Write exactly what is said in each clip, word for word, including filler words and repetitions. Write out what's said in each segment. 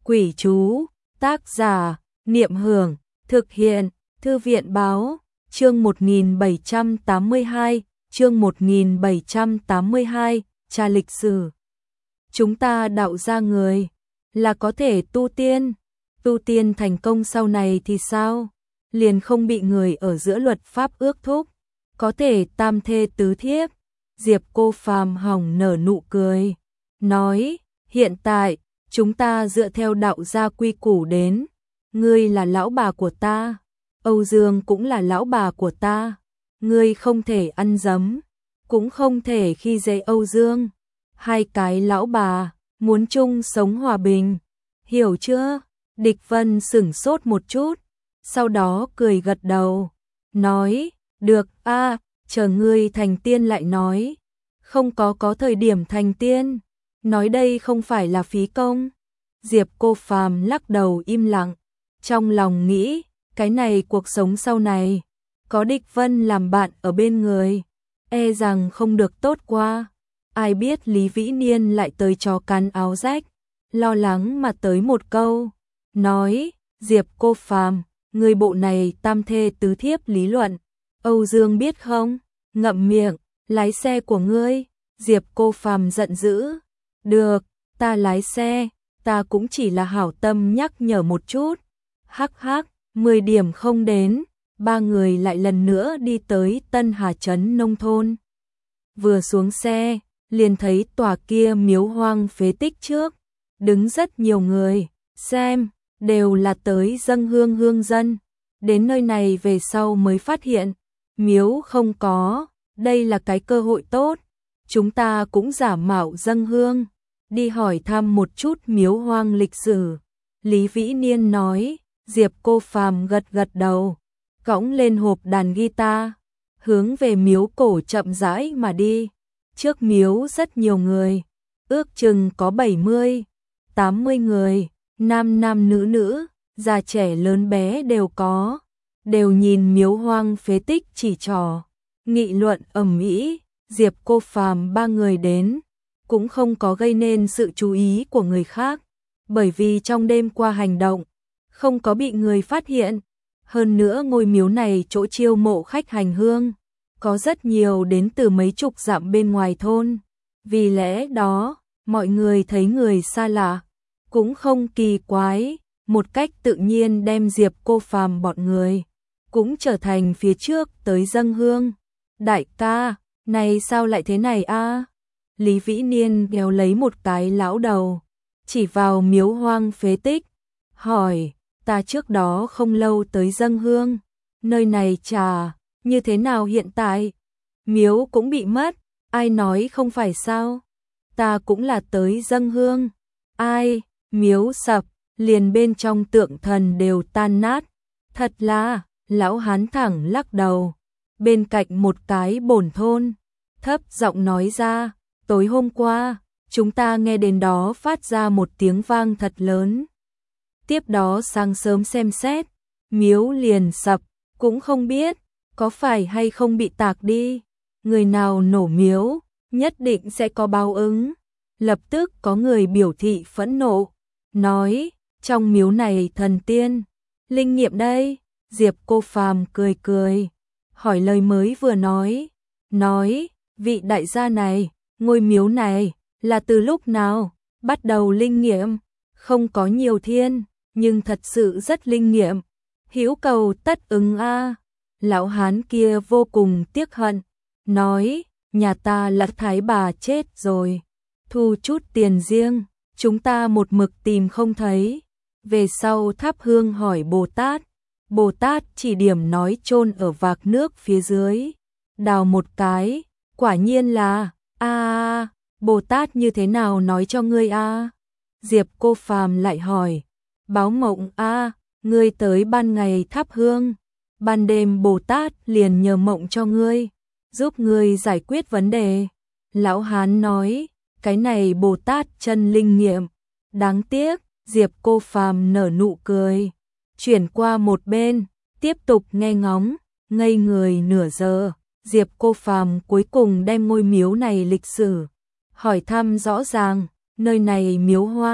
Quỷ chú, tác giả, Niệm Hưởng, thực hiện, Thư viện báo, chương một nghìn bảy trăm tám mươi hai, chương một nghìn bảy trăm tám mươi hai, tra lịch sử. Chúng ta đạo ra người, là có thể tu tiên, tu tiên thành công sau này thì sao? Liền không bị người ở giữa luật pháp ước thúc, có thể tam thê tứ thiếp. Diệp Cô Phàm hỏng nở nụ cười, nói, hiện tại, chúng ta dựa theo đạo gia quy củ đến, ngươi là lão bà của ta, Âu Dương cũng là lão bà của ta, ngươi không thể ăn dấm, cũng không thể khi dễ Âu Dương, hai cái lão bà, muốn chung sống hòa bình, hiểu chưa? Địch Vân sửng sốt một chút, sau đó cười gật đầu, nói, được a, chờ ngươi thành tiên lại nói, không có có thời điểm thành tiên, nói đây không phải là phí công. Diệp Cô Phàm lắc đầu im lặng, trong lòng nghĩ, cái này cuộc sống sau này, có Địch Vân làm bạn ở bên người, e rằng không được tốt qua. Ai biết Lý Vĩ Niên lại tới chó cắn áo rách, lo lắng mà tới một câu, nói, Diệp Cô Phàm, người bộ này tam thê tứ thiếp lý luận, Âu Dương biết không? Ngậm miệng, lái xe của ngươi. Diệp Cô Phàm giận dữ, được, ta lái xe, ta cũng chỉ là hảo tâm nhắc nhở một chút. Hắc hắc, mười điểm không đến, ba người lại lần nữa đi tới Tân Hà Trấn nông thôn. Vừa xuống xe, liền thấy tòa kia miếu hoang phế tích trước, đứng rất nhiều người, xem, đều là tới dâng hương hương dân. Đến nơi này về sau mới phát hiện, miếu không có, đây là cái cơ hội tốt. Chúng ta cũng giả mạo dâng hương, đi hỏi thăm một chút miếu hoang lịch sử. Lý Vĩ Niên nói, Diệp Cô Phàm gật gật đầu, cõng lên hộp đàn guitar, hướng về miếu cổ chậm rãi mà đi. Trước miếu rất nhiều người, ước chừng có bảy mươi, tám mươi người, nam nam nữ nữ, già trẻ lớn bé đều có, đều nhìn miếu hoang phế tích chỉ trỏ, nghị luận ầm ĩ. Diệp Cô Phàm ba người đến, cũng không có gây nên sự chú ý của người khác, bởi vì trong đêm qua hành động, không có bị người phát hiện. Hơn nữa ngôi miếu này chỗ chiêu mộ khách hành hương, có rất nhiều đến từ mấy chục dặm bên ngoài thôn. Vì lẽ đó, mọi người thấy người xa lạ, cũng không kỳ quái, một cách tự nhiên đem Diệp Cô Phàm bọn người, cũng trở thành phía trước tới dâng hương. Đại ca, này sao lại thế này a? Lý Vĩ Niên kéo lấy một cái lão đầu, chỉ vào miếu hoang phế tích, hỏi, ta trước đó không lâu tới dâng hương, nơi này chả, như thế nào hiện tại? Miếu cũng bị mất, ai nói không phải sao? Ta cũng là tới dâng hương. Ai, miếu sập, liền bên trong tượng thần đều tan nát. Thật là, lão hán thẳng lắc đầu. Bên cạnh một cái bổn thôn, thấp giọng nói ra, tối hôm qua, chúng ta nghe đến đó phát ra một tiếng vang thật lớn. Tiếp đó sáng sớm xem xét, miếu liền sập, cũng không biết, có phải hay không bị tạc đi. Người nào nổ miếu, nhất định sẽ có báo ứng. Lập tức có người biểu thị phẫn nộ, nói, trong miếu này thần tiên, linh nghiệm đây. Diệp Cô Phàm cười cười, hỏi lời mới vừa nói, nói, vị đại gia này, ngôi miếu này, là từ lúc nào, bắt đầu linh nghiệm, không có nhiều thiên, nhưng thật sự rất linh nghiệm, hữu cầu tất ứng a. Lão hán kia vô cùng tiếc hận, nói, nhà ta là thái bà chết rồi, thu chút tiền riêng, chúng ta một mực tìm không thấy, về sau thắp hương hỏi Bồ Tát, Bồ Tát chỉ điểm nói chôn ở vạc nước phía dưới, đào một cái, quả nhiên là, a a, Bồ Tát như thế nào nói cho ngươi a? Diệp Cô Phàm lại hỏi, báo mộng a, ngươi tới ban ngày thắp hương, ban đêm Bồ Tát liền nhờ mộng cho ngươi, giúp ngươi giải quyết vấn đề. Lão hán nói, cái này Bồ Tát chân linh nghiệm, đáng tiếc. Diệp Cô Phàm nở nụ cười, chuyển qua một bên, tiếp tục nghe ngóng, ngây người nửa giờ. Diệp Cô Phàm cuối cùng đem ngôi miếu này lịch sử hỏi thăm rõ ràng, nơi này miếu hoang,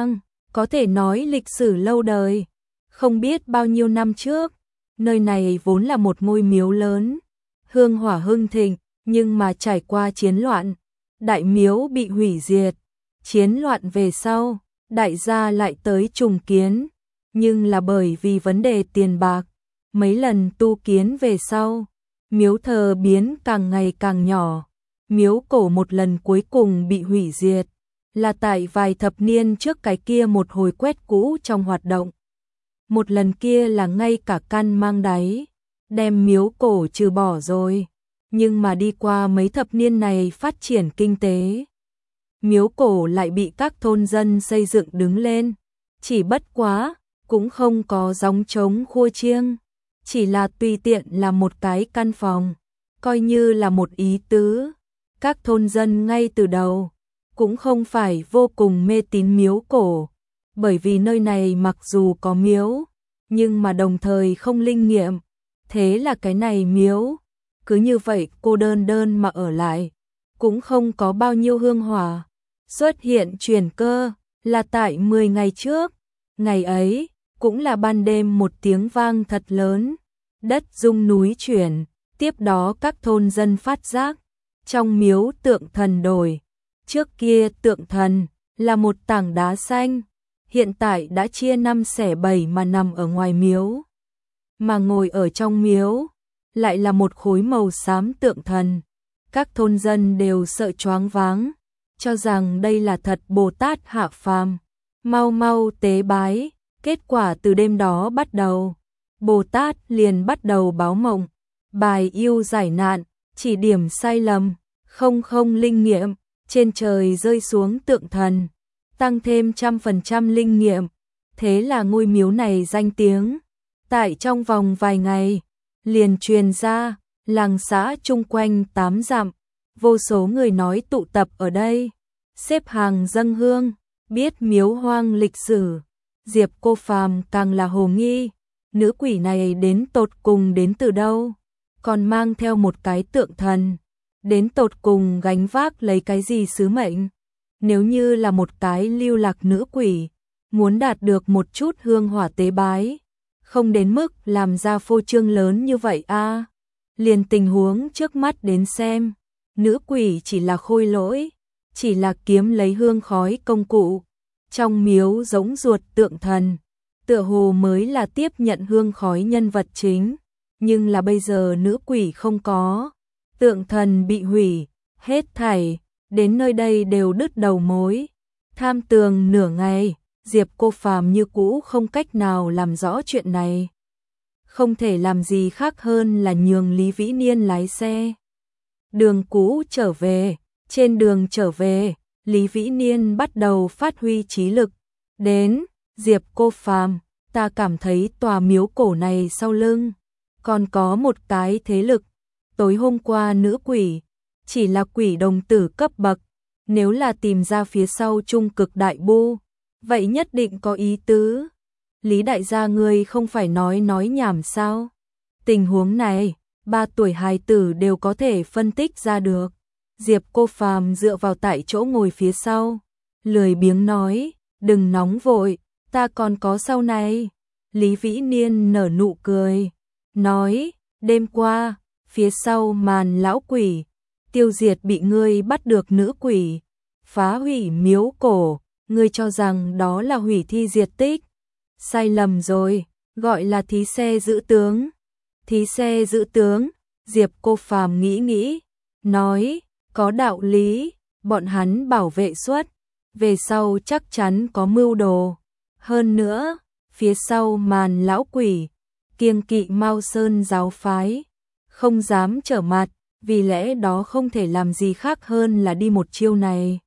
có thể nói lịch sử lâu đời. Không biết bao nhiêu năm trước, nơi này vốn là một ngôi miếu lớn, hương hỏa hưng thịnh, nhưng mà trải qua chiến loạn, đại miếu bị hủy diệt. Chiến loạn về sau, đại gia lại tới trùng kiến, nhưng là bởi vì vấn đề tiền bạc, mấy lần tu kiến về sau, miếu thờ biến càng ngày càng nhỏ. Miếu cổ một lần cuối cùng bị hủy diệt, là tại vài thập niên trước cái kia một hồi quét cũ trong hoạt động. Một lần kia là ngay cả căn mang đáy, đem miếu cổ trừ bỏ rồi. Nhưng mà đi qua mấy thập niên này phát triển kinh tế, miếu cổ lại bị các thôn dân xây dựng đứng lên. Chỉ bất quá, cũng không có gióng trống khua chiêng, chỉ là tùy tiện là một cái căn phòng, coi như là một ý tứ. Các thôn dân ngay từ đầu cũng không phải vô cùng mê tín miếu cổ, bởi vì nơi này mặc dù có miếu, nhưng mà đồng thời không linh nghiệm. Thế là cái này miếu cứ như vậy cô đơn đơn mà ở lại, cũng không có bao nhiêu hương hỏa. Xuất hiện chuyển cơ là tại mười ngày trước, ngày ấy cũng là ban đêm một tiếng vang thật lớn, đất rung núi chuyển. Tiếp đó các thôn dân phát giác, trong miếu tượng thần đổi. Trước kia tượng thần là một tảng đá xanh, hiện tại đã chia năm xẻ bảy mà nằm ở ngoài miếu. Mà ngồi ở trong miếu lại là một khối màu xám tượng thần. Các thôn dân đều sợ choáng váng, cho rằng đây là thật Bồ Tát hạ phàm, mau mau tế bái. Kết quả từ đêm đó bắt đầu, Bồ Tát liền bắt đầu báo mộng, bài yêu giải nạn, chỉ điểm sai lầm, không không linh nghiệm. Trên trời rơi xuống tượng thần, tăng thêm trăm phần trăm linh nghiệm. Thế là ngôi miếu này danh tiếng, tại trong vòng vài ngày, liền truyền ra, làng xã chung quanh tám dặm, vô số người nói tụ tập ở đây, xếp hàng dâng hương. Biết miếu hoang lịch sử, Diệp Cô Phàm càng là hồ nghi, nữ quỷ này đến tột cùng đến từ đâu, còn mang theo một cái tượng thần, đến tột cùng gánh vác lấy cái gì sứ mệnh. Nếu như là một cái lưu lạc nữ quỷ, muốn đạt được một chút hương hỏa tế bái, không đến mức làm ra phô trương lớn như vậy a. À, liền tình huống trước mắt đến xem, nữ quỷ chỉ là khôi lỗi, chỉ là kiếm lấy hương khói công cụ. Trong miếu giống ruột tượng thần, tựa hồ mới là tiếp nhận hương khói nhân vật chính, nhưng là bây giờ nữ quỷ không có, tượng thần bị hủy, hết thảy đến nơi đây đều đứt đầu mối. Tham tường nửa ngày, Diệp Cô Phàm như cũ không cách nào làm rõ chuyện này. Không thể làm gì khác hơn là nhường Lý Vĩ Niên lái xe. Đường cũ trở về, trên đường trở về, Lý Vĩ Niên bắt đầu phát huy trí lực. Đến, Diệp Cô Phàm, ta cảm thấy tòa miếu cổ này sau lưng còn có một cái thế lực. Tối hôm qua nữ quỷ chỉ là quỷ đồng tử cấp bậc, nếu là tìm ra phía sau trung cực đại bu, vậy nhất định có ý tứ. Lý đại gia ngươi không phải nói nói nhảm sao? Tình huống này, ba tuổi hài tử đều có thể phân tích ra được. Diệp Cô Phàm dựa vào tại chỗ ngồi phía sau, lười biếng nói, đừng nóng vội, ta còn có sau này. Lý Vĩ Niên nở nụ cười, nói, đêm qua, phía sau màn lão quỷ, tiêu diệt bị ngươi bắt được nữ quỷ, phá hủy miếu cổ, ngươi cho rằng đó là hủy thi diệt tích. Sai lầm rồi, gọi là thí xe giữ tướng. Thí xe giữ tướng, Diệp Cô Phàm nghĩ nghĩ, nói, có đạo lý, bọn hắn bảo vệ suất, về sau chắc chắn có mưu đồ. Hơn nữa, phía sau màn lão quỷ, kiêng kỵ Mao Sơn giáo phái, không dám trở mặt, vì lẽ đó không thể làm gì khác hơn là đi một chiêu này.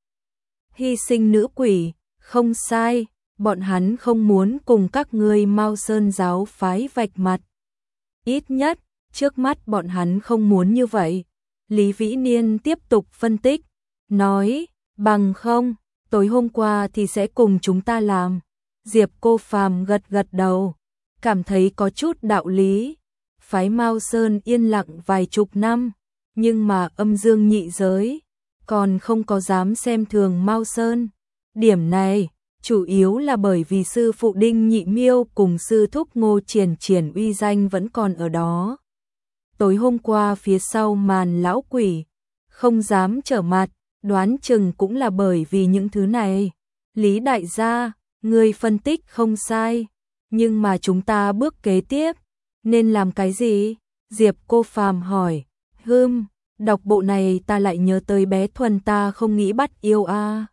Hy sinh nữ quỷ, không sai, bọn hắn không muốn cùng các ngươi Mao Sơn giáo phái vạch mặt. Ít nhất, trước mắt bọn hắn không muốn như vậy. Lý Vĩ Niên tiếp tục phân tích, nói, bằng không, tối hôm qua thì sẽ cùng chúng ta làm. Diệp Cô Phàm gật gật đầu, cảm thấy có chút đạo lý. Phái Mao Sơn yên lặng vài chục năm, nhưng mà âm dương nhị giới còn không có dám xem thường Mao Sơn. Điểm này, chủ yếu là bởi vì sư phụ Đinh Nhị Miêu cùng sư thúc Ngô Triển Triển uy danh vẫn còn ở đó. Tối hôm qua phía sau màn lão quỷ, không dám trở mặt, đoán chừng cũng là bởi vì những thứ này. Lý đại gia, người phân tích không sai, nhưng mà chúng ta bước kế tiếp, nên làm cái gì? Diệp Cô Phàm hỏi, hừm, đọc bộ này ta lại nhớ tới bé Thuần ta không nghĩ bắt yêu a.